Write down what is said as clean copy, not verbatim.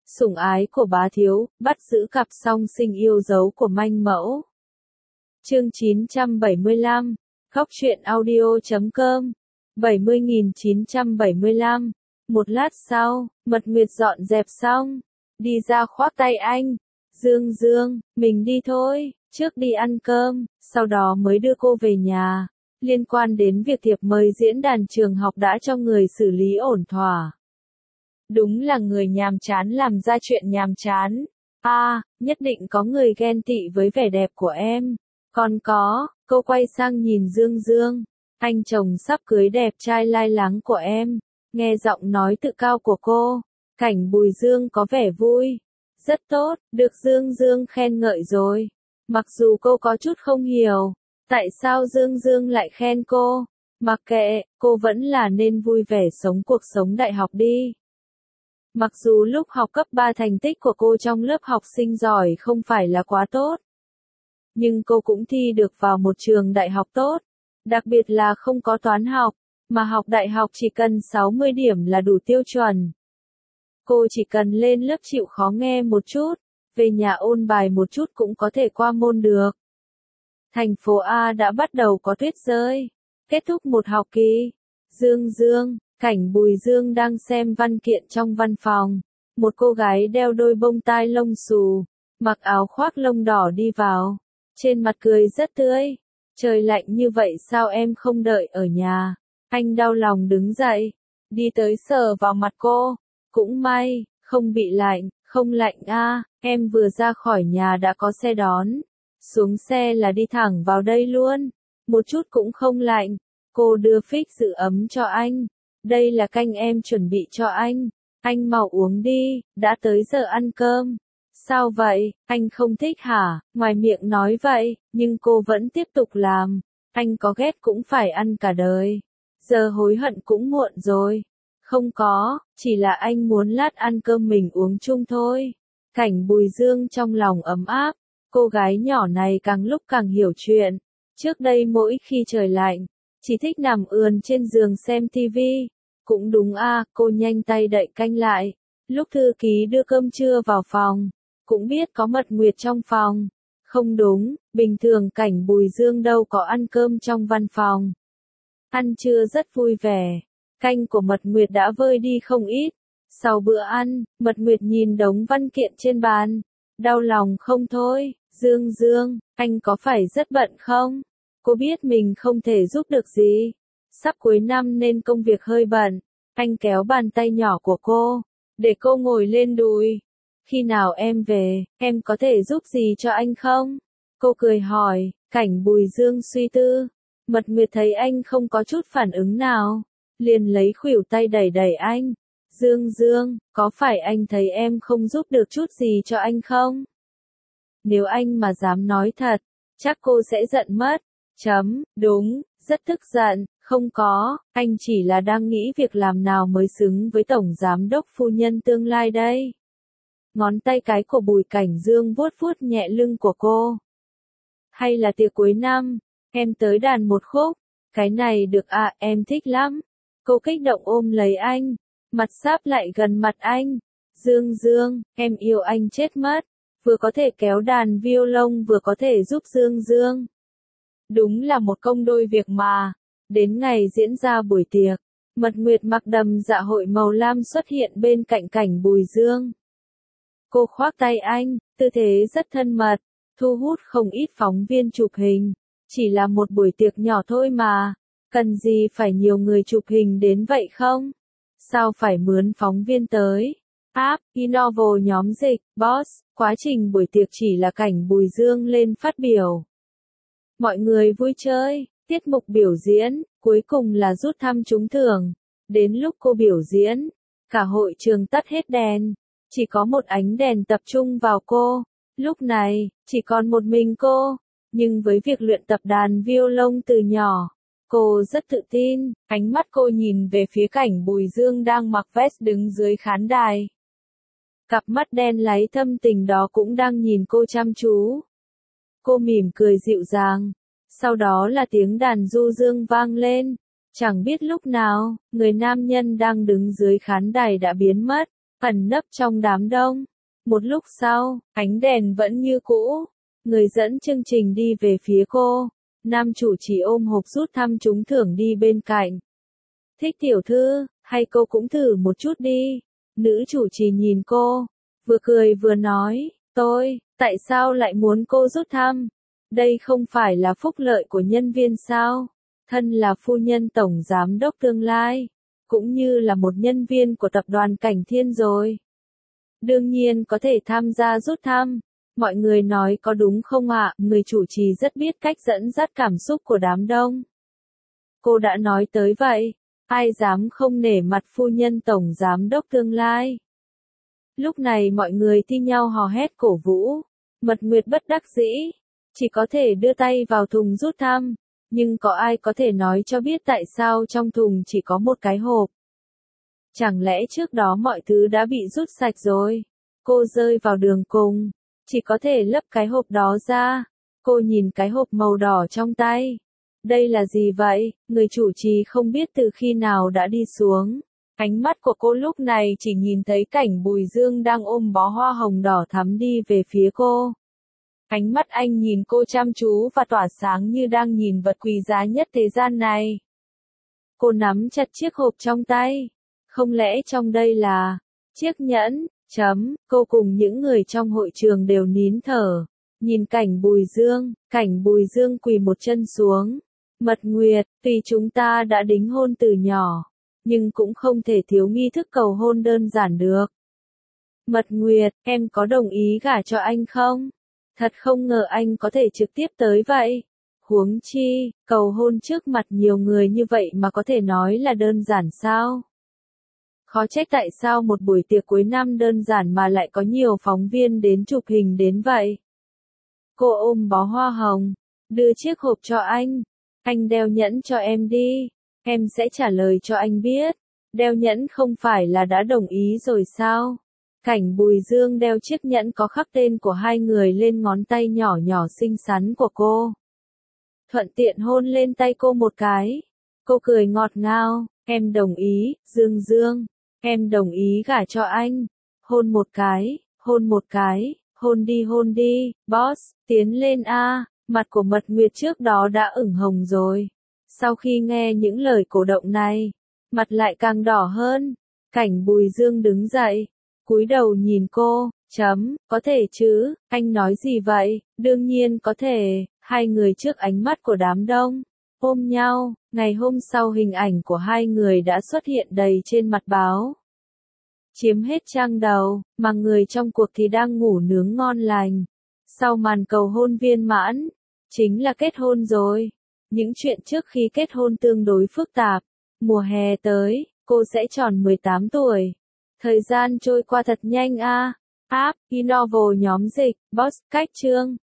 Sủng ái của bá thiếu, bắt giữ cặp song sinh yêu dấu của manh mẫu. Chương 975, Góc truyện audio.com 70.975. Một lát sau, Mật Nguyệt dọn dẹp xong, đi ra khoác tay anh. Dương Dương, mình đi thôi, trước đi ăn cơm, sau đó mới đưa cô về nhà. Liên quan đến việc thiệp mời diễn đàn trường học đã cho người xử lý ổn thỏa. Đúng là người nhàm chán làm ra chuyện nhàm chán. Nhất định có người ghen tị với vẻ đẹp của em. Còn có, cô quay sang nhìn Dương Dương. Anh chồng sắp cưới đẹp trai lai láng của em. Nghe giọng nói tự cao của cô, cảnh Bùi Dương có vẻ vui. Rất tốt, được Dương Dương khen ngợi rồi. Mặc dù cô có chút không hiểu, tại sao Dương Dương lại khen cô. Mặc kệ, cô vẫn là nên vui vẻ sống cuộc sống đại học đi. Mặc dù lúc học cấp 3 thành tích của cô trong lớp học sinh giỏi không phải là quá tốt, nhưng cô cũng thi được vào một trường đại học tốt. Đặc biệt là không có toán học, mà học đại học chỉ cần 60 điểm là đủ tiêu chuẩn. Cô chỉ cần lên lớp chịu khó nghe một chút, về nhà ôn bài một chút cũng có thể qua môn được. Thành phố A đã bắt đầu có tuyết rơi. Kết thúc một học kỳ. Dương Dương, cảnh Bùi Dương đang xem văn kiện trong văn phòng. Một cô gái đeo đôi bông tai lông xù, mặc áo khoác lông đỏ đi vào. Trên mặt cười rất tươi. Trời lạnh như vậy sao em không đợi ở nhà? Anh đau lòng đứng dậy, đi tới sờ vào mặt cô. Cũng may, không bị lạnh, không lạnh em vừa ra khỏi nhà đã có xe đón. Xuống xe là đi thẳng vào đây luôn. Một chút cũng không lạnh. Cô đưa phích giữ ấm cho anh. Đây là canh em chuẩn bị cho anh. Anh mau uống đi, đã tới giờ ăn cơm. Sao vậy, anh không thích hả? Ngoài miệng nói vậy, nhưng cô vẫn tiếp tục làm. Anh có ghét cũng phải ăn cả đời. Giờ hối hận cũng muộn rồi. Không có, chỉ là anh muốn lát ăn cơm mình uống chung thôi. Cảnh Bùi Dương trong lòng ấm áp. Cô gái nhỏ này càng lúc càng hiểu chuyện. Trước đây mỗi khi trời lạnh, chỉ thích nằm ườn trên giường xem tivi. Cũng đúng cô nhanh tay đậy canh lại. Lúc thư ký đưa cơm trưa vào phòng, cũng biết có Mật Nguyệt trong phòng. Không đúng, bình thường cảnh Bùi Dương đâu có ăn cơm trong văn phòng. Ăn trưa rất vui vẻ. Canh của Mật Nguyệt đã vơi đi không ít. Sau bữa ăn, Mật Nguyệt nhìn đống văn kiện trên bàn. Đau lòng không thôi. Dương Dương, anh có phải rất bận không? Cô biết mình không thể giúp được gì. Sắp cuối năm nên công việc hơi bận. Anh kéo bàn tay nhỏ của cô, để cô ngồi lên đùi. Khi nào em về, em có thể giúp gì cho anh không? Cô cười hỏi. Cảnh Bùi Dương suy tư. Mật Nguyệt thấy anh không có chút phản ứng nào, liền lấy khuỷu tay đẩy đẩy anh. Dương Dương, có phải anh thấy em không giúp được chút gì cho anh không? Nếu anh mà dám nói thật, chắc cô sẽ giận mất. Đúng, rất tức giận. Không có, anh chỉ là đang nghĩ việc làm nào mới xứng với tổng giám đốc phu nhân tương lai đây. Ngón tay cái của Bùi Cảnh Dương vuốt vuốt nhẹ lưng của cô. Hay là tiệc cuối năm, em tới đàn một khúc. Cái này được em thích lắm. Cô kích động ôm lấy anh, mặt sáp lại gần mặt anh. Dương Dương, em yêu anh chết mất. Vừa có thể kéo đàn violon vừa có thể giúp Dương Dương. Đúng là một công đôi việc mà. Đến ngày diễn ra buổi tiệc, Mật Nguyệt mặc đầm dạ hội màu lam xuất hiện bên cạnh cảnh Bùi Dương. Cô khoác tay anh, tư thế rất thân mật, thu hút không ít phóng viên chụp hình. Chỉ là một buổi tiệc nhỏ thôi mà, cần gì phải nhiều người chụp hình đến vậy không? Sao phải mướn phóng viên tới? Innovo nhóm dịch, boss, quá trình buổi tiệc chỉ là cảnh Bùi Dương lên phát biểu. Mọi người vui chơi, tiết mục biểu diễn, cuối cùng là rút thăm trúng thưởng. Đến lúc cô biểu diễn, cả hội trường tắt hết đèn, chỉ có một ánh đèn tập trung vào cô. Lúc này, chỉ còn một mình cô, nhưng với việc luyện tập đàn violon từ nhỏ, cô rất tự tin. Ánh mắt cô nhìn về phía cảnh Bùi Dương đang mặc vest đứng dưới khán đài. Cặp mắt đen láy thâm tình đó cũng đang nhìn cô chăm chú. Cô mỉm cười dịu dàng. Sau đó là tiếng đàn du dương vang lên. Chẳng biết lúc nào, người nam nhân đang đứng dưới khán đài đã biến mất. ẩn nấp trong đám đông. Một lúc sau, ánh đèn vẫn như cũ. Người dẫn chương trình đi về phía cô. Nam chủ trì ôm hộp rút thăm trúng thưởng đi bên cạnh. Thích tiểu thư, hay cô cũng thử một chút đi. Nữ chủ trì nhìn cô, vừa cười vừa nói, tại sao lại muốn cô rút thăm? Đây không phải là phúc lợi của nhân viên sao? Thân là phu nhân tổng giám đốc tương lai, cũng như là một nhân viên của tập đoàn Cảnh Thiên rồi. Đương nhiên có thể tham gia rút thăm. Mọi người nói có đúng không ạ? Người chủ trì rất biết cách dẫn dắt cảm xúc của đám đông. Cô đã nói tới vậy, ai dám không nể mặt phu nhân tổng giám đốc tương lai. Lúc này mọi người thi nhau hò hét cổ vũ. Mật Nguyệt bất đắc dĩ, chỉ có thể đưa tay vào thùng rút thăm. Nhưng có ai có thể nói cho biết tại sao trong thùng chỉ có một cái hộp? Chẳng lẽ trước đó mọi thứ đã bị rút sạch rồi? Cô rơi vào đường cùng, chỉ có thể lấp cái hộp đó ra. Cô nhìn cái hộp màu đỏ trong tay. Đây là gì vậy? Người chủ trì không biết từ khi nào đã đi xuống. Ánh mắt của cô lúc này chỉ nhìn thấy cảnh Bùi Dương đang ôm bó hoa hồng đỏ thắm đi về phía cô. Ánh mắt anh nhìn cô chăm chú và tỏa sáng như đang nhìn vật quý giá nhất thế gian này. Cô nắm chặt chiếc hộp trong tay. Không lẽ trong đây là chiếc nhẫn? Cô cùng những người trong hội trường đều nín thở. Nhìn cảnh Bùi Dương quỳ một chân xuống. Mật Nguyệt, tuy chúng ta đã đính hôn từ nhỏ, nhưng cũng không thể thiếu nghi thức cầu hôn đơn giản được. Mật Nguyệt, em có đồng ý gả cho anh không? Thật không ngờ anh có thể trực tiếp tới vậy. Huống chi, cầu hôn trước mặt nhiều người như vậy mà có thể nói là đơn giản sao? Khó trách tại sao một buổi tiệc cuối năm đơn giản mà lại có nhiều phóng viên đến chụp hình đến vậy. Cô ôm bó hoa hồng, đưa chiếc hộp cho anh. Anh đeo nhẫn cho em đi, em sẽ trả lời cho anh biết. Đeo nhẫn không phải là đã đồng ý rồi sao? Cảnh Bùi Dương đeo chiếc nhẫn có khắc tên của hai người lên ngón tay nhỏ nhỏ xinh xắn của cô. Thuận tiện hôn lên tay cô một cái. Cô cười ngọt ngào, em đồng ý, Dương, em đồng ý gả cho anh. Hôn một cái, hôn đi, boss, tiến lên a. Mặt của Mật Nguyệt trước đó đã ửng hồng rồi. Sau khi nghe những lời cổ động này, mặt lại càng đỏ hơn. Cảnh Bùi Dương đứng dậy, cúi đầu nhìn cô, có thể chứ, anh nói gì vậy? Đương nhiên có thể. Hai người trước ánh mắt của đám đông, ôm nhau. Ngày hôm sau hình ảnh của hai người đã xuất hiện đầy trên mặt báo. Chiếm hết trang đầu, mà người trong cuộc thì đang ngủ nướng ngon lành. Sau màn cầu hôn viên mãn, chính là kết hôn rồi. Những chuyện trước khi kết hôn tương đối phức tạp. Mùa hè tới, cô sẽ tròn 18 tuổi. Thời gian trôi qua thật nhanh a. App, Innovo nhóm dịch, Boss, cách chương.